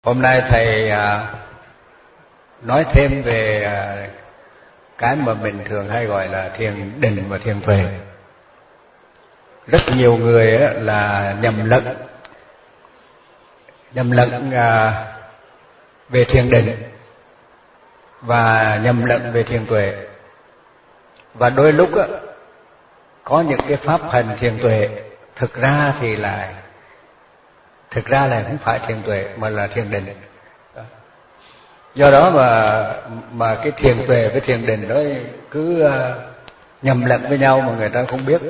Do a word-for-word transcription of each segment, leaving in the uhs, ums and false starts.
Hôm nay thầy à, nói thêm về à, cái mà mình thường hay gọi là thiền định và thiền tuệ. Rất nhiều người á, là nhầm lẫn nhầm lẫn à, về thiền định và nhầm lẫn về thiền tuệ. Và đôi lúc á, có những cái pháp hành thiền tuệ thực ra thì là thực ra là không phải thiền tuệ mà là thiền định. Do đó mà mà cái thiền tuệ với thiền định đó cứ uh, nhầm lẫn với nhau mà người ta không biết.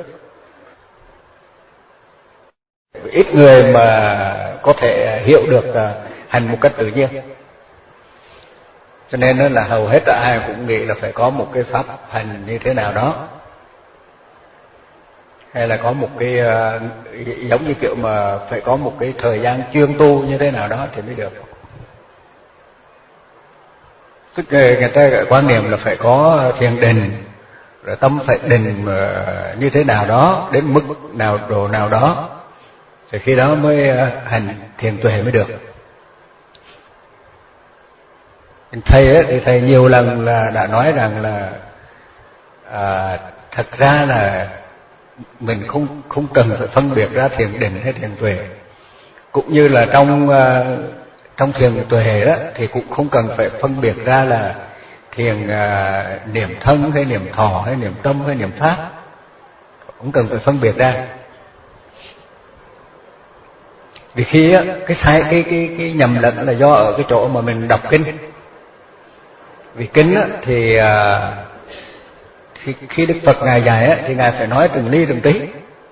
Ít người mà có thể hiểu được uh, hành một cách tự nhiên. Cho nên đó là hầu hết ai cũng nghĩ là phải có một cái pháp hành như thế nào đó, hay là có một cái uh, giống như kiểu mà phải có một cái thời gian chuyên tu như thế nào đó thì mới được. Tức người, người ta quan niệm là phải có thiền định, rồi tâm phải định uh, như thế nào đó, đến mức nào độ nào đó, thì khi đó mới uh, hành thiền tuệ mới được. Thầy ấy, thì thầy nhiều lần là đã nói rằng là uh, thật ra là mình không không cần phải phân biệt ra thiền định hay thiền tuệ, cũng như là trong uh, trong thiền tuệ đó thì cũng không cần phải phân biệt ra là thiền uh, niệm thân hay niệm thọ hay niệm tâm hay niệm pháp, không cần phải phân biệt ra. Vì khi á, cái sai cái cái cái nhầm lẫn là do ở cái chỗ mà mình đọc kinh. Vì kinh á, thì uh, Thì khi Đức Phật Ngài dạy á, thì Ngài phải nói từng ly từng tí.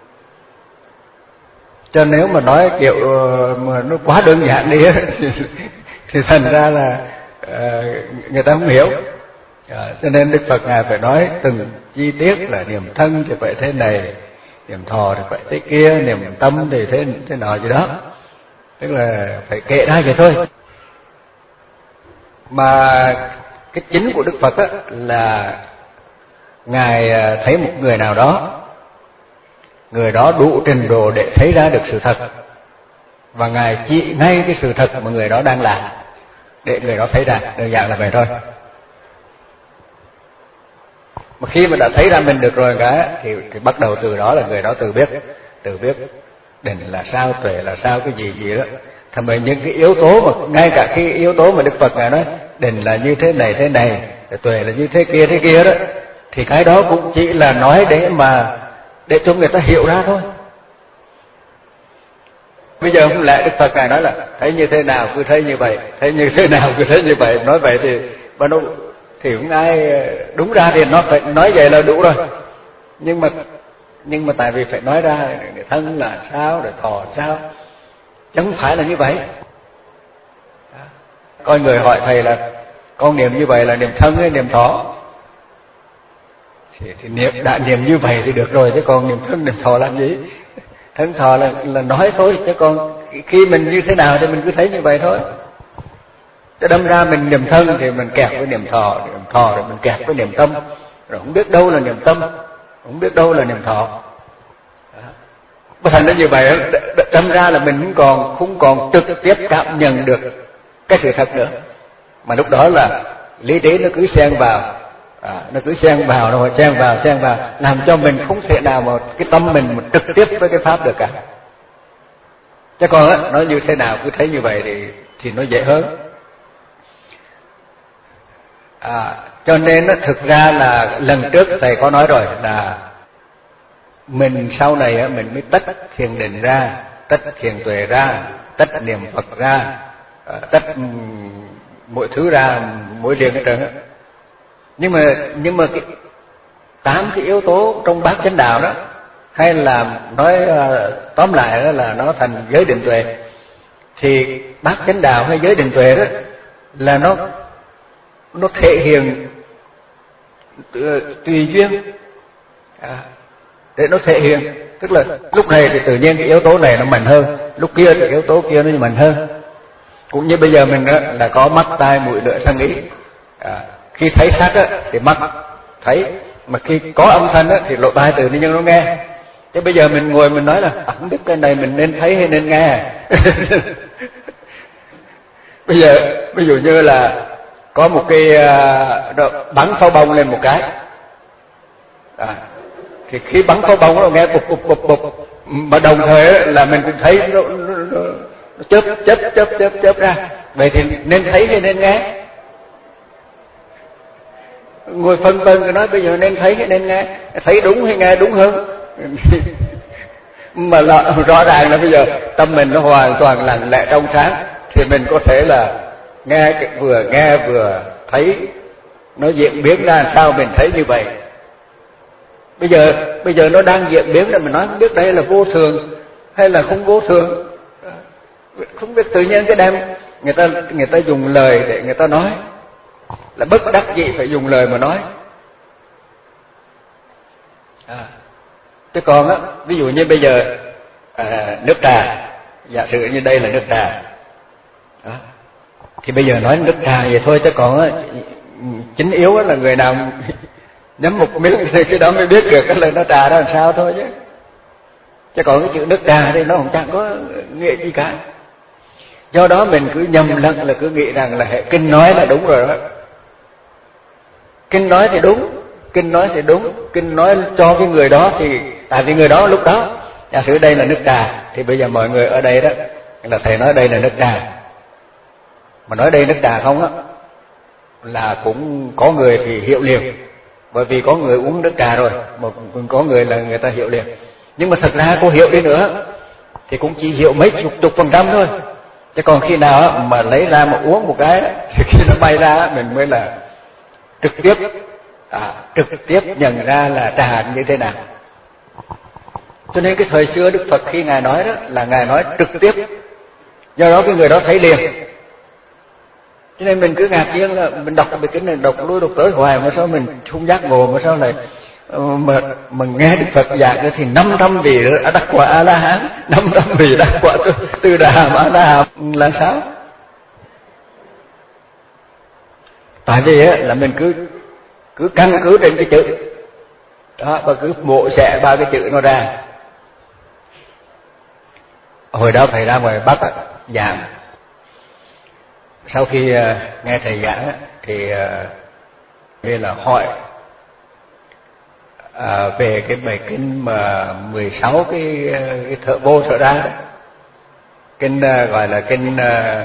Cho nếu mà nói kiểu mà nó quá đơn giản đi á, thì, thì thành ra là uh, người ta không hiểu. Uh, cho nên Đức Phật Ngài phải nói từng chi tiết, là niệm thân thì phải thế này, niệm thọ thì phải thế kia, niệm tâm thì thế thế nào gì đó. Tức là phải kể ra vậy thôi. Mà cái chính của Đức Phật á, là Ngài thấy một người nào đó, người đó đủ trình độ để thấy ra được sự thật, và Ngài chỉ ngay cái sự thật mà người đó đang làm để người đó thấy ra, đơn giản là vậy thôi. Mà khi mà đã thấy ra mình được rồi cái thì, thì bắt đầu từ đó là người đó tự biết, tự biết định là sao, tuệ là sao, cái gì gì đó. Thành ra những cái yếu tố mà ngay cả cái yếu tố mà Đức Phật Ngài nói định là như thế này thế này, tuệ là như thế kia thế kia đó, thì cái đó cũng chỉ là nói để mà để cho người ta hiểu ra thôi. Bây giờ không lẽ Đức Phật Ngài nói là thấy như thế nào cứ thấy như vậy, thấy như thế nào cứ thấy như vậy, nói vậy thì mà nó thì không ai đúng ra thì nó phải nói vậy là đủ rồi. Nhưng mà nhưng mà tại vì phải nói ra thân là sao, rồi thọ sao, chứ không phải là như vậy. Có người hỏi thầy là con niệm như vậy là niệm thân hay niệm thọ? Thì, thì niệm đã niệm như vậy thì được rồi, chứ còn niệm thân niệm thọ làm gì? Thân thọ là là nói thôi, chứ còn khi mình như thế nào thì mình cứ thấy như vậy thôi. Chứ đâm ra mình niệm thân thì mình kẹp với niệm thọ, niệm thọ rồi mình kẹp với niệm tâm, rồi không biết đâu là niệm tâm, không biết đâu là niệm thọ. Bất thành nó như vậy, đâm ra là mình không còn không còn trực tiếp cảm nhận được cái sự thật nữa, mà lúc đó là lý trí nó cứ xen vào. À, nó cứ xen vào rồi xen vào xen vào làm cho mình không thể nào mà cái tâm mình mà trực tiếp với cái pháp được cả. Chứ còn á, nói như thế nào cứ thấy như vậy thì thì nó dễ hơn. À, cho nên á, thực ra là lần trước thầy có nói rồi là mình sau này á, mình mới tách thiền định ra, tách thiền tuệ ra, tách niệm Phật ra, tách mọi thứ ra, mỗi riêng hết trơn á. Nhưng mà nhưng mà cái tám cái yếu tố trong bát chánh đạo đó, hay là nói uh, tóm lại đó là nó thành giới định tuệ, thì bát chánh đạo hay giới định tuệ đó là nó nó thể hiện uh, tùy duyên, à, để nó thể hiện, tức là lúc này thì tự nhiên cái yếu tố này nó mạnh hơn, lúc kia thì yếu tố kia nó mạnh hơn. Cũng như bây giờ mình đó là có mắt tai mũi lưỡi thân ý, à, khi thấy sắc á, thì mắt thấy, mà khi có âm thanh á, thì lỗ tai tự nhiên nó nghe. Chứ bây giờ mình ngồi mình nói là à, không biết cái này mình nên thấy hay nên nghe. Bây giờ ví dụ như là có một cái uh, bắn pháo bông lên một cái, à, thì khi bắn pháo bông nó nghe bụp bụp bụp bụp, mà đồng thời là mình cũng thấy nó, nó, nó, nó chớp chớp chớp chớp chớp ra. Vậy thì nên thấy hay nên nghe? Ngồi phân vân cái nói bây giờ nên thấy hay nên nghe? Thấy đúng hay nghe đúng hơn? Mà là, rõ ràng là bây giờ tâm mình nó hoàn toàn lặng lẽ trong sáng, thì mình có thể là nghe, vừa nghe vừa thấy nó diễn biến ra làm sao mình thấy như vậy. Bây giờ bây giờ nó đang diễn biến là mình nói không biết đây là vô thường hay là không vô thường, không biết, tự nhiên cái đem người ta người ta dùng lời để người ta nói, là bất đắc dĩ phải dùng lời mà nói. À, chứ còn á, ví dụ như bây giờ à, nước trà, giả sử như đây là nước trà đó, thì bây giờ nói nước trà vậy thôi, chứ còn á, chính yếu là người nào nhắm một miếng thì cái đó mới biết được cái lời nó trà đó làm sao thôi chứ. Chứ còn cái chữ nước trà thì nó cũng chẳng có nghĩa gì cả. Do đó mình cứ nhầm lẫn là cứ nghĩ rằng là hệ kinh nói là đúng rồi đó. Kinh nói thì đúng, kinh nói thì đúng, kinh nói cho cái người đó thì tại vì người đó lúc đó giả sử đây là nước trà, thì bây giờ mọi người ở đây đó là thầy nói đây là nước trà, mà nói đây nước trà không á là cũng có người thì hiểu liền, bởi vì có người uống nước trà rồi, mà cũng có người là người ta hiểu liền. Nhưng mà thật ra cô hiểu đi nữa thì cũng chỉ hiểu mấy chục chục phần trăm thôi, chứ còn khi nào mà lấy ra mà uống một cái thì khi nó bay ra mình mới là trực tiếp à, trực tiếp nhận ra là trà như thế nào. Cho nên cái thời xưa Đức Phật khi ngài nói đó là ngài nói trực tiếp, do đó cái người đó thấy liền. Cho nên mình cứ ngạc nhiên là mình đọc bài kinh này đọc lui đọc tới hoài mà sao mình không giác ngộ, mà sao lại mà mình nghe Đức Phật giảng thì năm trăm vị đắc quả A La Hán, năm trăm vị đắc quả Tư Đà Ma La Hán là sao? Tại vì á là mình cứ cứ căn cứ trên cái chữ đó và cứ mổ xẻ ba cái chữ nó ra. Hồi đó thầy ra ngoài Bắc á, giảng, sau khi uh, nghe thầy giảng á, thì uh, như là hỏi uh, về cái bài kinh mà mười sáu cái, cái thợ vô thợ ra đó. Kinh uh, gọi là kinh uh,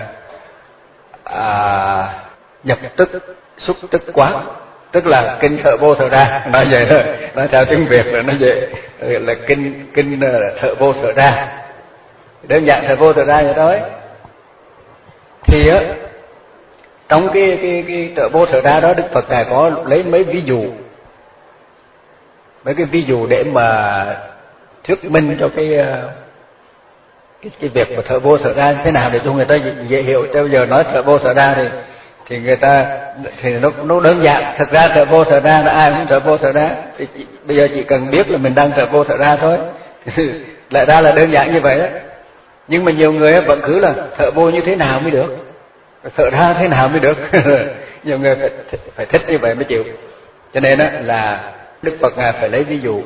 uh, nhập tức xúc tức quán, tức là kinh thợ vô thợ ra, nói vậy thôi, nói theo tiếng Việt là nói vậy, là kinh kinh uh, thợ vô thợ ra, đơn giản thợ vô thợ ra vậy thôi. Thì á trong cái cái cái thợ vô thợ ra đó, Đức Phật ngài có lấy mấy ví dụ, mấy cái ví dụ để mà thuyết minh cho cái cái, cái việc mà thợ vô thợ ra thế nào để cho người ta dễ hiểu. Bây giờ nói thợ vô thợ ra thì thì người ta thì nó nó đơn giản. Thật ra thợ vô thợ ra là ai cũng thợ vô thợ ra, thì chị, bây giờ chỉ cần biết là mình đang thợ vô thợ ra thôi. Lại ra là đơn giản như vậy đó. Nhưng mà nhiều người vẫn cứ là thợ vô như thế nào mới được, thợ ra thế nào mới được. Nhiều người phải, phải thích như vậy mới chịu. Cho nên đó là Đức Phật ngài phải lấy ví dụ.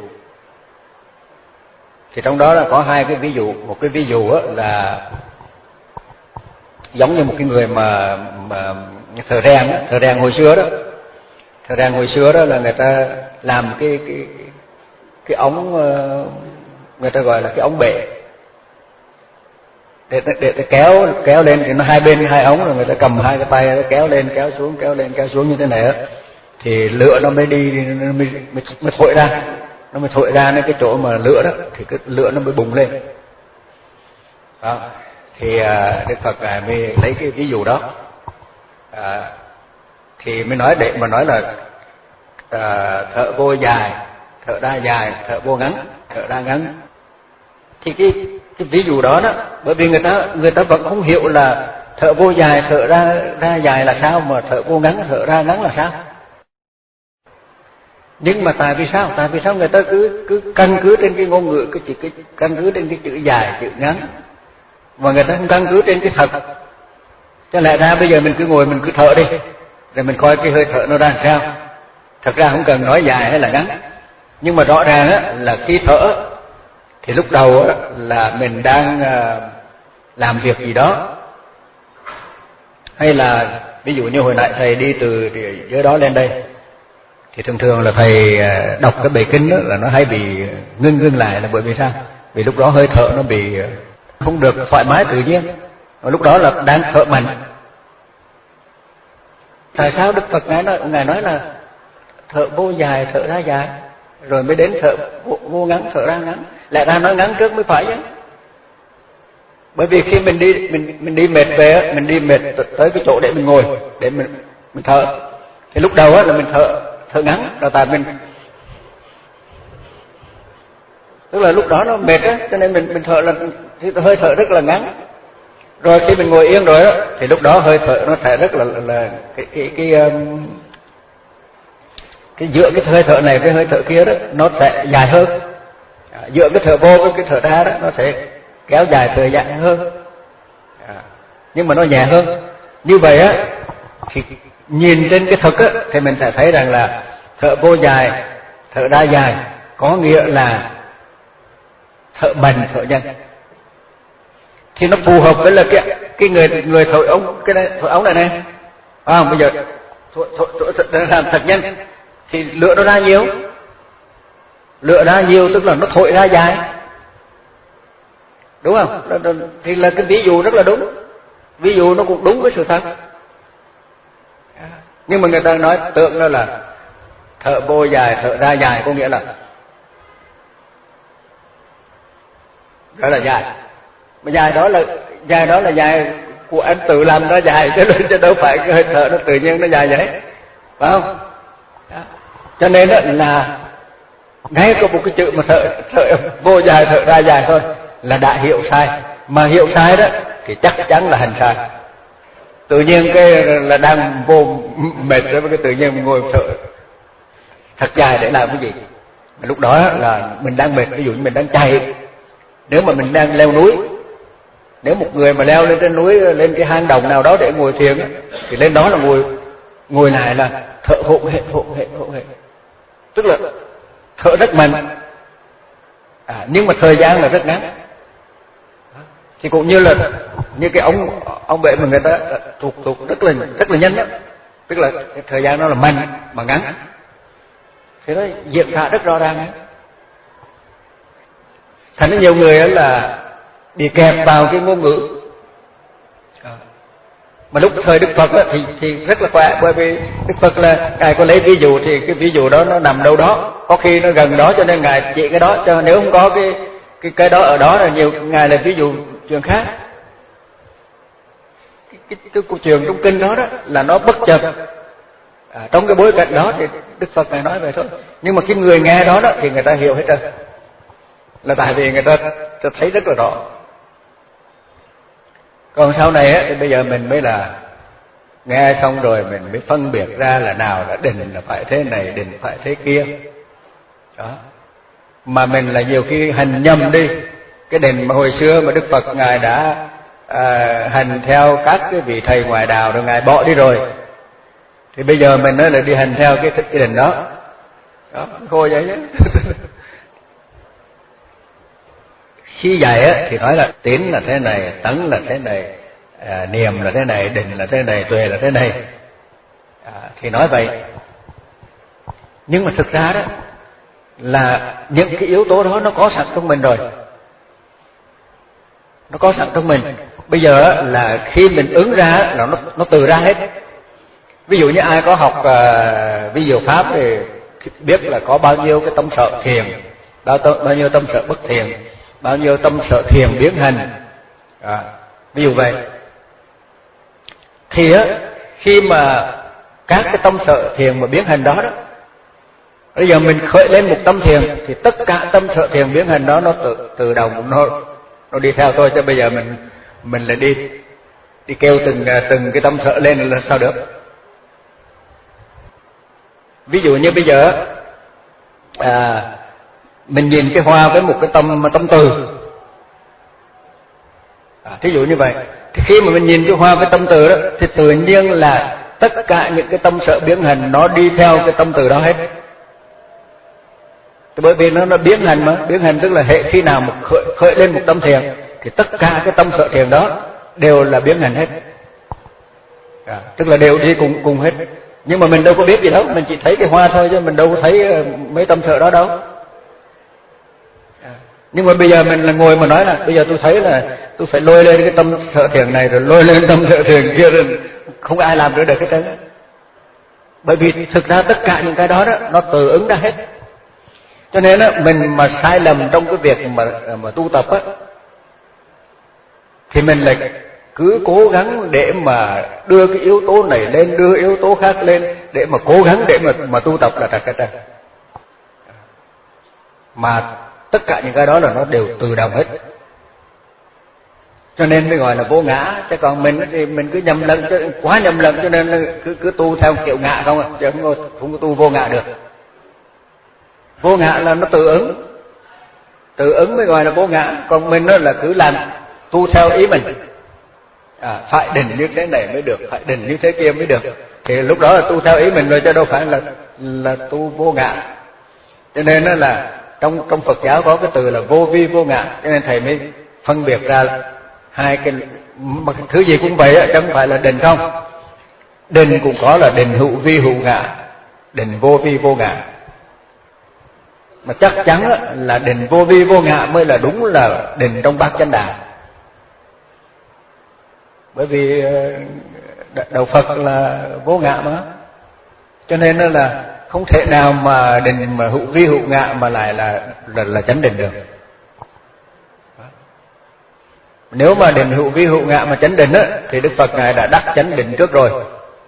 Thì trong đó là có hai cái ví dụ. Một cái ví dụ là giống như một cái người mà mà thợ rèn, thợ rèn hồi xưa đó, thợ rèn hồi xưa đó là người ta làm cái cái cái ống, người ta gọi là cái ống bể, để, để, để kéo kéo lên thì nó hai bên hai ống, rồi người ta cầm hai cái tay kéo lên kéo xuống kéo lên kéo xuống như thế này đó, thì lửa nó mới đi nó mới, mới, mới thổi ra, nó mới thổi ra đến cái chỗ mà lửa đó thì cái lửa nó mới bùng lên đó. Thì à, Đức Phật ngài mới lấy cái ví dụ đó à, thì mới nói để mà nói là à, thợ vô dài, thợ đa dài, thợ vô ngắn, thợ đa ngắn. Thì cái cái ví dụ đó đó, bởi vì người ta người ta vẫn không hiểu là thợ vô dài, thợ ra ra dài là sao, mà thợ vô ngắn, thợ ra ngắn là sao. Nhưng mà tại vì sao? Tại vì sao người ta cứ cứ căn cứ trên cái ngôn ngữ, cái chỉ cái căn cứ trên cái chữ dài, chữ ngắn, mà người ta không căn cứ trên cái thật. Cho lẽ ra bây giờ mình cứ ngồi mình cứ thở đi, rồi mình coi cái hơi thở nó ra sao. Thật ra không cần nói dài hay là ngắn, nhưng mà rõ ràng á là khi thở thì lúc đầu á là mình đang làm việc gì đó, Hay là ví dụ như hồi nãy thầy đi từ dưới đó lên đây, thì thường thường là thầy đọc cái bài kinh đó là nó hay bị ngưng ngưng lại, là bởi vì sao? Vì lúc đó hơi thở nó bị không được thoải mái tự nhiên, và lúc đó là đang thở mạnh. Tại sao Đức Phật ngài nói, ngài nói là thở vô dài, thở ra dài, rồi mới đến thở vô, vô ngắn, thở ra ngắn? Lẽ ra nói ngắn trước mới phải chứ. Bởi vì khi mình đi mình mình đi mệt về, mình đi mệt tới cái chỗ để mình ngồi để mình mình thở, thì lúc đầu á là mình thở thở ngắn, rồi tại mình tức là lúc đó nó mệt á, cho nên mình mình thở là hơi thở rất là ngắn. Rồi khi mình ngồi yên rồi á thì lúc đó hơi thở nó sẽ rất là là cái cái cái um, cái giữa cái hơi thở này với hơi thở kia đó nó sẽ dài hơn. À, giữa cái thở vô với cái thở ra đó nó sẽ kéo dài thời gian hơn. À, nhưng mà nó nhẹ hơn. Như vậy á thì nhìn trên cái thực á thì mình sẽ thấy rằng là thở vô dài, thở ra dài có nghĩa là thở mạnh, thở nhanh. Thì nó phù hợp với là cái cái người người thổi ống cái này, thổi ống này này. À, bây giờ thổi, thổi, thổi, thổi, làm thật nhanh thì lửa nó ra nhiều. Lửa ra nhiều tức là nó thổi ra dài. Đúng không? Thì là cái ví dụ rất là đúng. Ví dụ nó cũng đúng với sự thật. Nhưng mà người ta nói tượng đó là thở vô dài, thở ra dài, có nghĩa là đó là dài. Mà dài đó là dài đó là dài của anh tự làm nó dài, chứ chứ đâu phải cái hơi thở nó tự nhiên nó dài vậy, phải không? Đó. Cho nên đó là ngay có một cái chữ mà thở, thở vô dài, thở ra dài thôi là đã hiểu sai. Mà hiểu sai đó thì chắc chắn là hành sai. Tự nhiên cái là đang vô mệt rồi, cái tự nhiên mình ngồi thở thật dài để làm cái gì? Lúc đó là mình đang mệt, ví dụ như mình đang chạy. Nếu mà mình đang leo núi, nếu một người mà leo lên trên núi, lên cái hang động nào đó để ngồi thiền, thì lên đó là ngồi ngồi lại là thở hổn hển, hổn hển, hổn hển, tức là thở rất mạnh. À, nhưng mà thời gian là rất ngắn. Thì cũng như là như cái ống ống bể mà người ta thuộc thuộc rất là rất là nhanh đó, tức là cái thời gian nó là mạnh mà ngắn, thì nó diễn ra rất rõ ràng ấy. Thành ra nhiều người là bị kẹp vào cái ngôn ngữ. Mà lúc thời Đức Phật đó, thì thì rất là khỏe, bởi vì Đức Phật là ngài có lấy ví dụ thì cái ví dụ đó nó nằm đâu đó, có khi nó gần đó cho nên ngài chỉ cái đó, cho nếu không có cái cái cái đó ở đó là nhiều, ngài là ví dụ chuyện khác. Cái, cái, cái câu chuyện trong kinh đó đó là nó bất chợt. À, trong cái bối cảnh đó thì Đức Phật ngài nói vậy thôi, nhưng mà cái người nghe đó đó thì người ta hiểu hết trơn, là tại vì người ta, ta thấy rất là rõ. Còn sau này á thì bây giờ mình mới là nghe xong rồi mình mới phân biệt ra là nào là định là phải thế này, định phải thế kia đó. Mà mình là nhiều khi hành nhầm đi cái định mà hồi xưa mà Đức Phật ngài đã à, hành theo các cái vị thầy ngoại đạo rồi ngài bỏ đi rồi, thì bây giờ mình nói là đi hành theo cái, cái định đó đó, khôi vậy chứ. Khi dạy á thì nói là tín là thế này, tấn là thế này, à, niệm là thế này, định là thế này, tuệ là thế này, à, thì nói vậy. Nhưng mà thực ra đó là những cái yếu tố đó nó có sẵn trong mình rồi, nó có sẵn trong mình. Bây giờ là khi mình ứng ra là nó nó từ ra hết. Ví dụ như ai có học uh, vi diệu pháp thì biết là có bao nhiêu cái tâm sở thiền, bao, bao nhiêu tâm sở bất thiền, bao nhiêu tâm sở thiền biến hành, à, ví dụ vậy. Thì á khi mà các cái tâm sở thiền mà biến hành đó đó, bây giờ mình khởi lên một tâm thiền thì tất cả tâm sở thiền biến hành đó nó tự tự động nó nó đi theo thôi, chứ bây giờ mình mình lại đi đi kêu từng từng cái tâm sở lên là sao được. Ví dụ như bây giờ à, mình nhìn cái hoa với một cái tâm tâm từ, à, thí dụ như vậy, thì khi mà mình nhìn cái hoa với tâm từ đó thì tự nhiên là tất cả những cái tâm sở biến hành nó đi theo cái tâm từ đó hết. Bởi vì nó nó biến hành mà, biến hành tức là hệ khi nào mà khởi, khởi lên một tâm thiền thì tất cả cái tâm sở thiền đó đều là biến hành hết. À, tức là đều đi cùng cùng hết, nhưng mà mình đâu có biết gì đâu, mình chỉ thấy cái hoa thôi chứ mình đâu có thấy mấy tâm thợ đó đâu. À, nhưng mà bây giờ mình là ngồi mà nói là bây giờ tôi thấy là tôi phải lôi lên cái tâm thợ thiền này rồi lôi lên tâm thợ thiền kia, rồi không ai làm được được cái trơn. Bởi vì thực ra tất cả những cái đó đó nó tự ứng ra hết. Cho nên á, mình mà sai lầm trong cái việc mà mà tu tập á, thì mình lại cứ cố gắng để mà đưa cái yếu tố này lên, đưa yếu tố khác lên, để mà cố gắng để mà mà tu tập là trật cái trật. Mà tất cả những cái đó là nó đều tự động hết. Cho nên mới gọi là vô ngã. Chứ còn mình thì mình cứ nhầm lẫn, quá nhầm lẫn, cho nên cứ cứ tu theo kiểu ngã không à, chứ không có, không có tu vô ngã được. Vô ngã là nó tự ứng, tự ứng mới gọi là vô ngã. Còn mình đó là cứ làm tu theo ý mình, à, phải định như thế này mới được, phải định như thế kia mới được, thì lúc đó là tu theo ý mình rồi, chứ đâu phải là là tu vô ngã. Cho nên đó là trong trong Phật giáo có cái từ là vô vi vô ngã, cho nên thầy mới phân biệt ra hai cái, mà thứ gì cũng vậy, chứ không phải là định không. Định cũng có là định hữu vi hữu ngã, định vô vi vô ngã. Mà chắc chắn là định vô vi vô ngã mới là đúng là định trong bát chánh đạo. Bởi vì đạo Phật là vô ngã mà, cho nên là không thể nào mà định mà hữu vi hữu ngã mà lại là là, là chánh định được. Nếu mà định hữu vi hữu ngã mà chánh định á, thì Đức Phật ngài đã đắc chánh định trước rồi.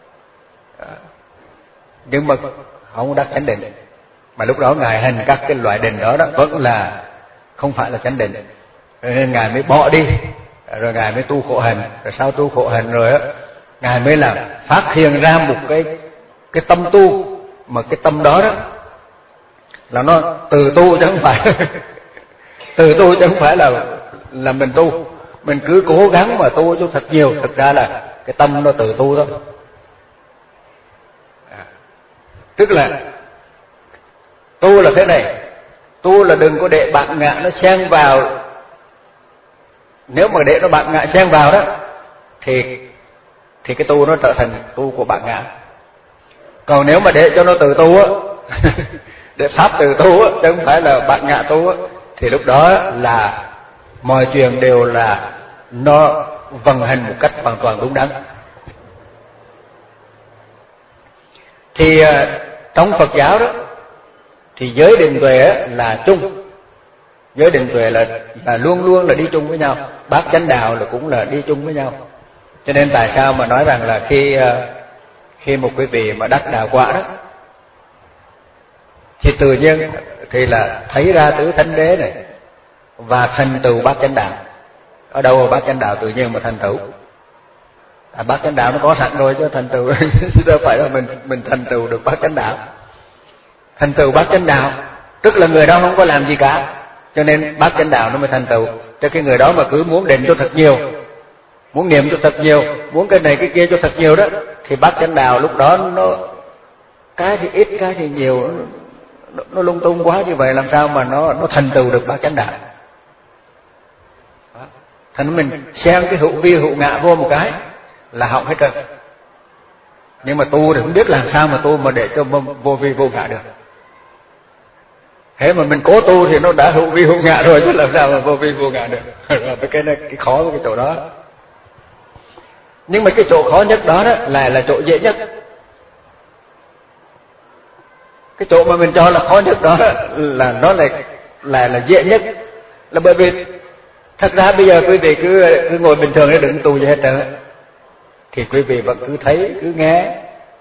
Nhưng mà không đắc chánh định, mà lúc đó ngài hành các cái loại định đó đó vẫn là không phải là chánh định, nên ngài mới bỏ đi, rồi ngài mới tu khổ hạnh. Rồi sau tu khổ hạnh rồi á, ngài mới làm phát hiện ra một cái cái tâm tu, mà cái tâm đó đó là nó từ tu chứ không phải từ tu chứ không phải là là mình tu. Mình cứ cố gắng mà tu cho thật nhiều, thực ra là cái tâm nó tự tu thôi. À, tức là tu là thế này, tu là đừng có để bản ngã nó xen vào. Nếu mà để nó bản ngã xen vào đó thì thì cái tu nó trở thành tu của bản ngã. Còn nếu mà để cho nó tự tu á để pháp tự tu á, chứ không phải là bản ngã tu á, thì lúc đó là mọi chuyện đều là nó vận hành một cách hoàn toàn đúng đắn. Thì trong Phật giáo đó thì giới định tuệ là chung, giới định tuệ là là luôn luôn là đi chung với nhau, bát chánh đạo là cũng là đi chung với nhau. Cho nên tại sao mà nói rằng là khi khi một quý vị mà đắc đạo quả đó thì tự nhiên thì là thấy ra tứ thánh đế này và thành tựu bát chánh đạo. Ở đâu mà bát chánh đạo tự nhiên mà thành tựu? À, bát chánh đạo nó có sẵn rồi chứ thành tựu chứ đâu phải là mình mình thành tựu được bát chánh đạo. Thành tựu bát chánh đạo tức là người đó không có làm gì cả, cho nên bát chánh đạo nó mới thành tựu. Cho cái người đó mà cứ muốn định cho thật nhiều, muốn niệm cho thật nhiều, muốn cái này cái kia cho thật nhiều đó, thì bát chánh đạo lúc đó nó cái thì ít cái thì nhiều, nó, nó lung tung quá như vậy, làm sao mà nó nó thành tựu được bát chánh đạo. Thành mình xem cái hữu vi hữu ngã vô một cái là hỏng hết trơn. Nhưng mà tu thì không biết làm sao mà tu mà để cho vô vi vô ngã được. Thế mà mình cố tu thì nó đã hữu vi hữu ngã rồi, chứ làm sao mà vô vi vô ngã được. Rồi cái này cái khó với cái chỗ đó. Nhưng mà cái chỗ khó nhất đó, đó là là chỗ dễ nhất. Cái chỗ mà mình cho là khó nhất đó, đó là nó là là là dễ nhất, là bởi vì thật ra bây giờ quý vị cứ cứ ngồi bình thường để đừng tu gì hết trơn, thì quý vị vẫn cứ thấy, cứ nghe,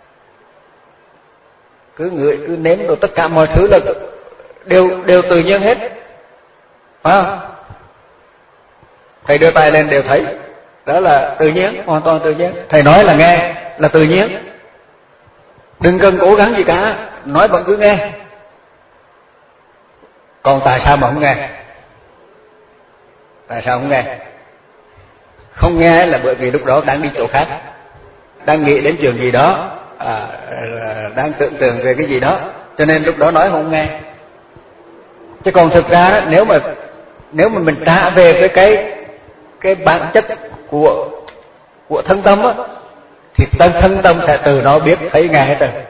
cứ ngửi, cứ nếm, rồi tất cả mọi thứ là đều đều tự nhiên hết, phải không? Thầy đưa tay lên đều thấy, đó là tự nhiên, hoàn toàn tự nhiên. Thầy nói là nghe là tự nhiên, đừng cần cố gắng gì cả, nói vẫn cứ nghe. Còn tại sao mà không nghe? Tại sao không nghe? Không nghe là bởi vì lúc đó đang đi chỗ khác, đang nghĩ đến chuyện gì đó, à, đang tưởng tượng về cái gì đó, cho nên lúc đó nói không nghe. Chứ còn thực ra nếu mà nếu mà mình trả về với cái cái bản chất của của thân tâm á, thì tân thân tâm sẽ từ nó biết thấy ngay hết rồi.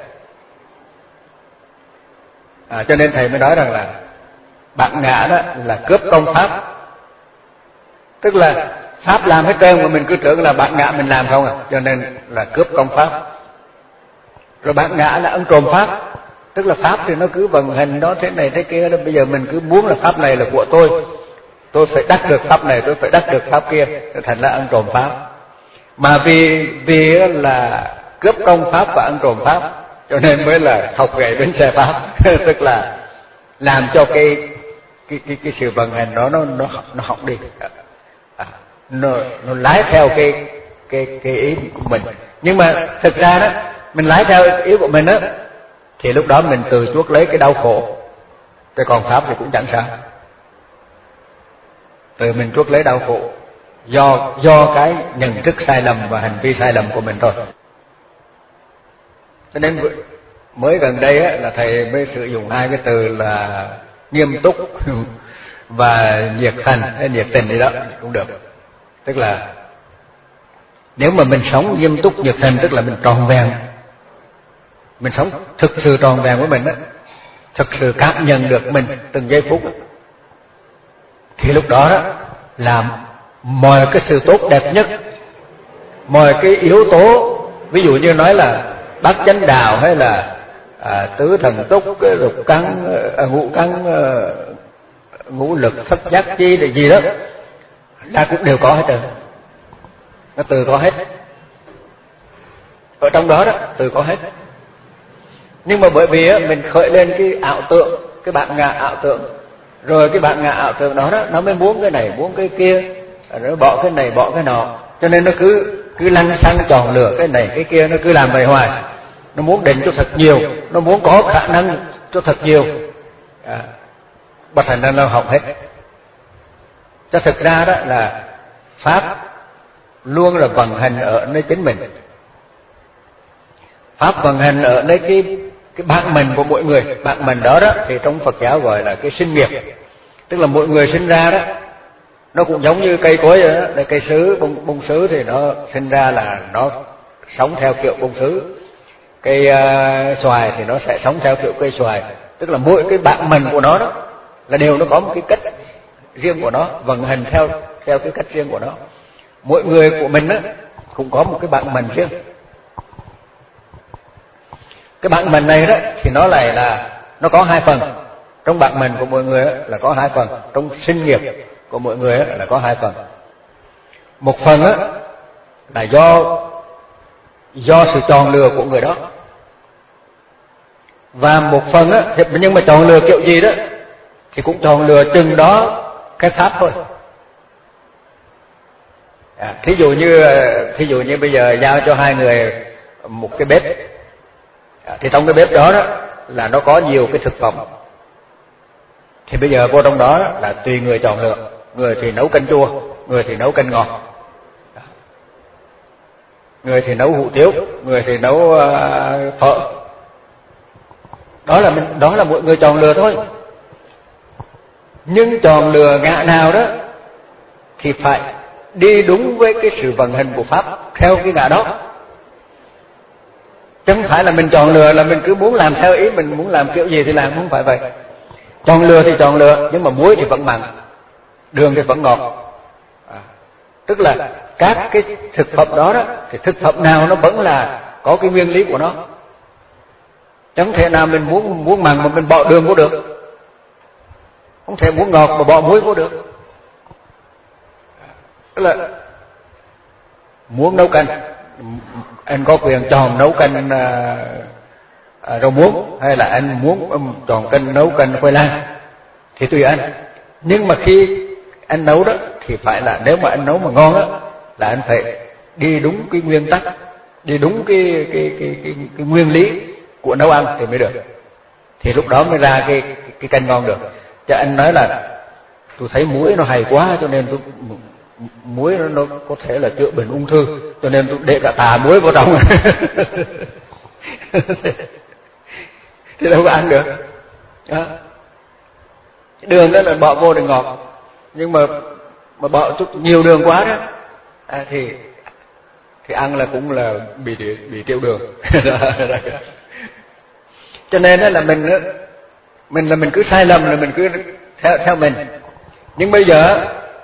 À, cho nên thầy mới nói rằng là bạn ngã đó là cướp công pháp, tức là pháp làm hết trơn mà mình cứ tưởng là bạn ngã mình làm không à, cho nên là cướp công pháp. Rồi bạn ngã là ăn trộm pháp, tức là pháp thì nó cứ vận hành nó thế này thế kia đó, bây giờ mình cứ muốn là pháp này là của tôi, tôi phải đắc được pháp này, tôi phải đắc được pháp kia, thành ra ăn trộm pháp. Mà vì vì là cướp công pháp và ăn trộm pháp cho nên mới là học gậy bánh xe pháp tức là làm cho cái cái cái, cái sự vận hành đó nó nó nó hỏng đi, à, nó nó lái theo cái cái cái ý của mình. Nhưng mà thực ra đó mình lái theo ý của mình đó thì lúc đó mình từ chuốc lấy cái đau khổ, cái còn pháp thì cũng chẳng sao, từ mình chuốc lấy đau khổ do do cái nhận thức sai lầm và hành vi sai lầm của mình thôi. Cho nên mới gần đây á, là thầy mới sử dụng hai cái từ là nghiêm túc và nhiệt thành hay nhiệt tình gì đó cũng được. Tức là nếu mà mình sống nghiêm túc nhiệt thành, tức là mình tròn vẹn, mình sống thực sự tròn vẹn với mình á, thực sự cảm nhận được mình từng giây phút á, thì lúc đó đó làm mọi cái sự tốt đẹp nhất, mọi cái yếu tố, ví dụ như nói là bát chánh đạo hay là à, tứ thần túc, cái lục căn, à, ngũ căn, à, ngũ lực, thất giác chi là gì đó là cũng đều có hết rồi, nó từ có hết ở trong đó đó, từ có hết. Nhưng mà bởi vì á, mình khởi lên cái ảo tượng, cái bạn ngạ ảo tượng, rồi cái bạn ngạ ảo tượng đó đó nó mới muốn cái này muốn cái kia, nó bỏ cái này bỏ cái nọ, cho nên nó cứ cứ lăn xăng tròn lửa cái này cái kia, nó cứ làm vậy hoài. Nó muốn định cho thật nhiều, nó muốn có khả năng cho thật nhiều, à, bất thành ra nó học hết. Cho thực ra đó là pháp luôn là vận hành ở nơi chính mình, pháp vận hành ở nơi cái cái bản mình của mỗi người. Bản mình đó đó thì trong Phật giáo gọi là cái sinh nghiệp, tức là mỗi người sinh ra đó nó cũng giống như cây cối vậy đó, là cây sứ, bông bông sứ thì nó sinh ra là nó sống theo kiểu bông sứ, cây uh, xoài thì nó sẽ sống theo kiểu cây xoài, tức là mỗi cái bản mình của nó đó là đều nó có một cái cách riêng của nó, vận hành theo theo cái cách riêng của nó. Mỗi người của mình đó cũng có một cái bản mình riêng. Cái bản mình này đó thì nó lại là nó có hai phần. Trong bản mình của mỗi người là có hai phần, trong sinh nghiệp của mỗi người là có hai phần. Một phần á là do do sự chọn lựa của người đó, và một phần á nhưng mà chọn lựa kiểu gì đó thì cũng chọn lựa chừng đó cái pháp thôi. À, thí dụ như thí dụ như bây giờ giao cho hai người một cái bếp, à, thì trong cái bếp đó đó là nó có nhiều cái thực phẩm, thì bây giờ vô trong đó là tùy người chọn lựa, người thì nấu canh chua, người thì nấu canh ngọt, người thì nấu hủ tiếu, người thì nấu uh, phở. Đó là mình, đó là mỗi người chọn lựa thôi. Nhưng chọn lựa ngã nào đó thì phải đi đúng với cái sự vận hành của pháp theo cái ngã đó. Chứ không phải là mình chọn lựa là mình cứ muốn làm theo ý mình, muốn làm kiểu gì thì làm, không phải vậy. Chọn lựa thì chọn lựa, nhưng mà muối thì vẫn mặn, đường thì vẫn ngọt, à, tức là các cái thực phẩm đó đó thì thực phẩm nào nó vẫn là có cái nguyên lý của nó. Chẳng thể nào mình muốn muốn mặn mà mình bỏ đường vô được, không thể muốn ngọt mà bỏ muối vô được. Tức là muốn nấu canh, anh có quyền chọn nấu canh à, à, rau muống, hay là anh muốn um, chọn canh nấu canh khoai lang thì tùy anh. Nhưng mà khi anh nấu đó thì phải là, nếu mà anh nấu mà ngon á là anh phải đi đúng cái nguyên tắc, đi đúng cái cái cái cái, cái nguyên lý của nấu ăn thì mới được, thì lúc đó mới ra cái cái, cái canh ngon được. Chứ anh nói là tôi thấy muối nó hay quá cho nên tôi muối nó, nó có thể là chữa bệnh ung thư cho nên tôi để cả tà muối vào trong thì đâu có ăn được đó. Đường đó là bỏ vô để ngọt, nhưng mà mà bỏ chút nhiều đường quá đó à, thì thì ăn là cũng là bị bị tiểu đường. Cho nên là mình mình là mình cứ sai lầm là mình cứ theo theo mình. Nhưng bây giờ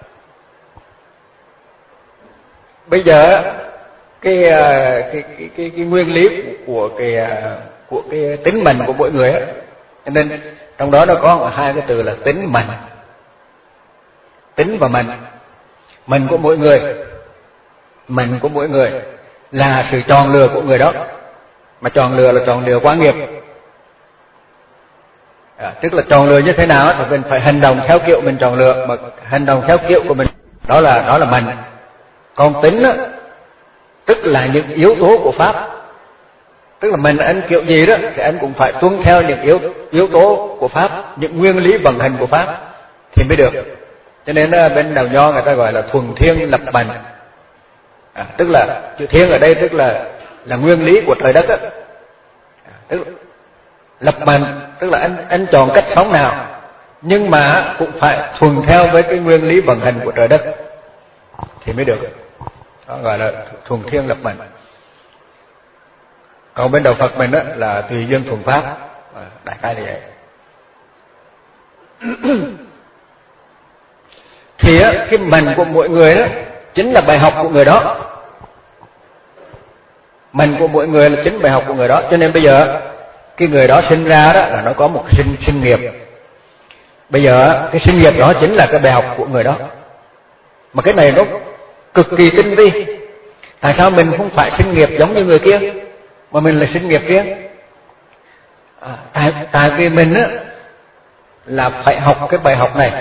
bây giờ cái cái cái cái, cái nguyên lý của cái của cái tính mình của mỗi người á, cho nên trong đó nó có hai cái từ là tính mình, tính và mình. Mình của mỗi người, mình của mỗi người là sự chọn lựa của người đó, mà chọn lựa là chọn lựa quá nghiệp. À, tức là chọn lựa như thế nào thì mình phải hành động theo kiểu mình chọn lựa, mà hành động theo kiểu của mình đó là đó là mình. Còn tính đó, tức là những yếu tố của pháp, tức là mình anh kiểu gì đó thì anh cũng phải tuân theo những yếu yếu tố của pháp, những nguyên lý vận hành của pháp thì mới được. Cho nên bên đạo nho người ta gọi là thuần thiên lập mình. À, tức là chữ thiên ở đây tức là là nguyên lý của trời đất á. À, tức là lập mình, tức là anh anh chọn cách sống nào nhưng mà cũng phải thuần theo với cái nguyên lý vận hành của trời đất thì mới được. Đó gọi là thuần thiên lập mình. Còn bên đạo Phật mình đó là tùy duyên thuần pháp. À, đại khái là vậy. Thì á, cái mình của mỗi người đó chính là bài học của người đó. Mình của mỗi người là chính bài học của người đó. Cho nên bây giờ cái người đó sinh ra đó là nó có một sinh sinh nghiệp. Bây giờ cái sinh nghiệp đó chính là cái bài học của người đó. Mà cái này nó cực kỳ tinh vi. Tại sao mình không phải sinh nghiệp giống như người kia, mà mình là sinh nghiệp riêng? À, tại tại vì mình á là phải học cái bài học này.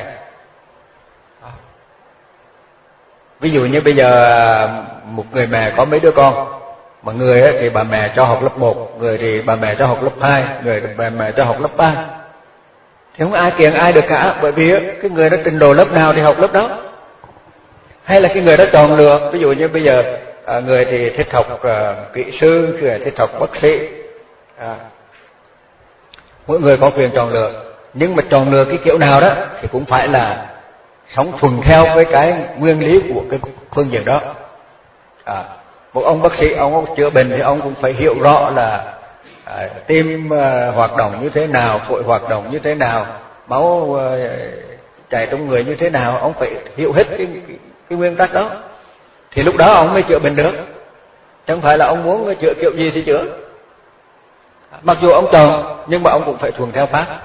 Ví dụ như bây giờ một người mẹ có mấy đứa con, mà người thì bà mẹ cho học lớp một, người thì bà mẹ cho học lớp hai, người thì bà mẹ cho học lớp ba, thì không ai kiện ai được cả, bởi vì cái người đó trình độ lớp nào thì học lớp đó. Hay là cái người đó chọn lựa, ví dụ như bây giờ người thì thích học kỹ sư, người thích học bác sĩ, à, mỗi người có quyền chọn lựa, nhưng mà chọn lựa cái kiểu nào đó thì cũng phải là sống thuần theo với cái nguyên lý của cái phương diện đó. À, một ông bác sĩ, ông chữa bệnh thì ông cũng phải hiểu rõ là à, tim à, hoạt động như thế nào, phổi hoạt động như thế nào, máu à, chảy trong người như thế nào, ông phải hiểu hết cái, cái, cái nguyên tắc đó. Thì lúc đó ông mới chữa bệnh được. Chẳng phải là ông muốn chữa kiểu gì thì chữa. Mặc dù ông chọn, nhưng mà ông cũng phải thuần theo pháp.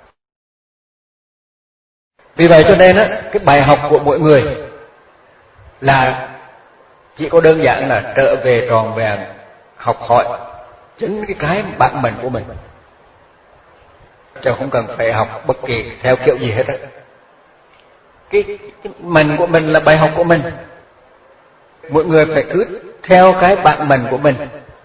Vì vậy cho nên á, cái bài học của mỗi người là chỉ có đơn giản là trở về tròn vẹn học hỏi chính cái cái bản mệnh của mình, chứ không cần phải học bất kỳ theo kiểu gì hết á. Cái, cái mình của mình là bài học của mình, mỗi người phải cứ theo cái bản mệnh của mình.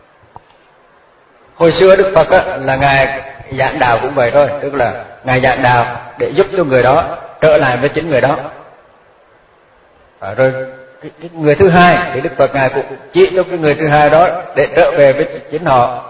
Hồi xưa Đức Phật á, là ngài giảng đạo cũng vậy thôi, tức là ngài giảng đạo để giúp cho người đó trở lại với chính người đó. À, rồi cái, cái người thứ hai thì Đức Phật ngài cũng chỉ cho cái người thứ hai đó để trở về với chính họ.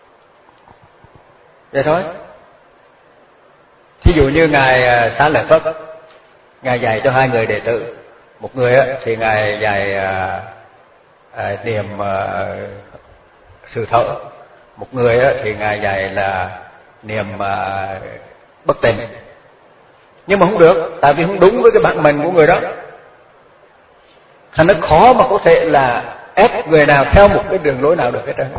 Vậy thôi. Thí dụ như ngài Xá Lợi Phất, ngài dạy cho hai người đệ tử. Một người thì ngài dạy à, à, niệm à, sự thở, một người thì ngài dạy là niệm à, bất tịnh. Nhưng mà không được, tại vì không đúng với cái bản mệnh của người đó. Thành nó khó mà có thể là ép người nào theo một cái đường lối nào được hết trơn.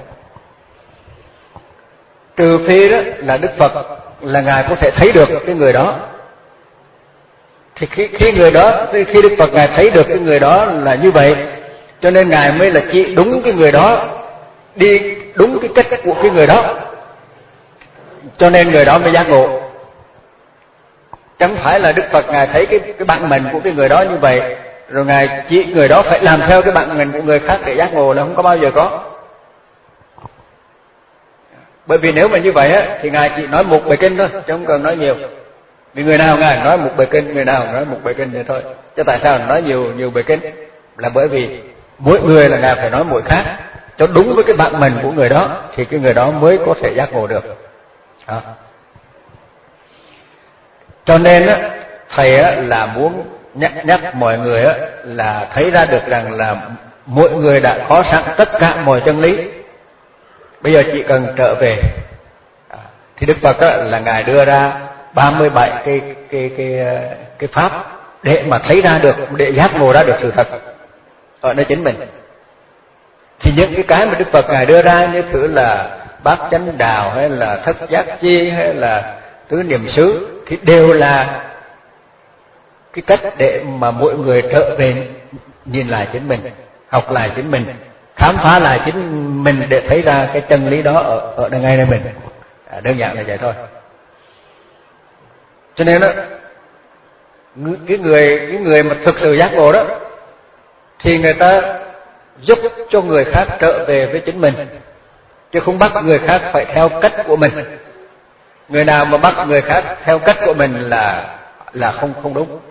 Trừ phi đó là Đức Phật là ngài có thể thấy được cái người đó. Thì khi, khi người đó, khi Đức Phật ngài thấy được cái người đó là như vậy, cho nên ngài mới là chỉ đúng cái người đó, đi đúng cái cách của cái người đó, cho nên người đó mới giác ngộ. Chẳng phải là Đức Phật ngài thấy cái cái bản mệnh của cái người đó như vậy, rồi ngài chỉ người đó phải làm theo cái bản mệnh của người khác để giác ngộ, là không có bao giờ có. Bởi vì nếu mà như vậy á, thì ngài chỉ nói một bài kinh thôi, chứ không cần nói nhiều. Vì người nào ngài nói một bài kinh, người nào nói một bài kinh vậy thôi. Chứ tại sao nói nhiều nhiều bài kinh? Là bởi vì mỗi người là ngài phải nói mỗi khác, cho đúng với cái bản mệnh của người đó, thì cái người đó mới có thể giác ngộ được. Đó. Cho nên á, thầy á, là muốn nhắc nhắc mọi người á, là thấy ra được rằng là mỗi người đã có sẵn tất cả mọi chân lý, bây giờ chỉ cần trở về. Thì Đức Phật đó, là Ngài đưa ra ba mươi bảy cái cái cái cái pháp để mà thấy ra được, để giác ngộ ra được sự thật ở nơi chính mình. Thì những cái cái mà Đức Phật Ngài đưa ra như thứ là bát chánh đạo hay là thất giác chi hay là tứ niệm xứ thì đều là cái cách để mà mỗi người trở về nhìn lại chính mình, học lại chính mình, khám phá lại chính mình để thấy ra cái chân lý đó ở ở ngay nơi mình. À, đơn giản là vậy thôi. Cho nên đó, cái người cái người mà thực sự giác ngộ đó thì người ta giúp cho người khác trở về với chính mình, chứ không bắt người khác phải theo cách của mình. Người nào mà bắt người khác theo cách của mình là là không không đúng.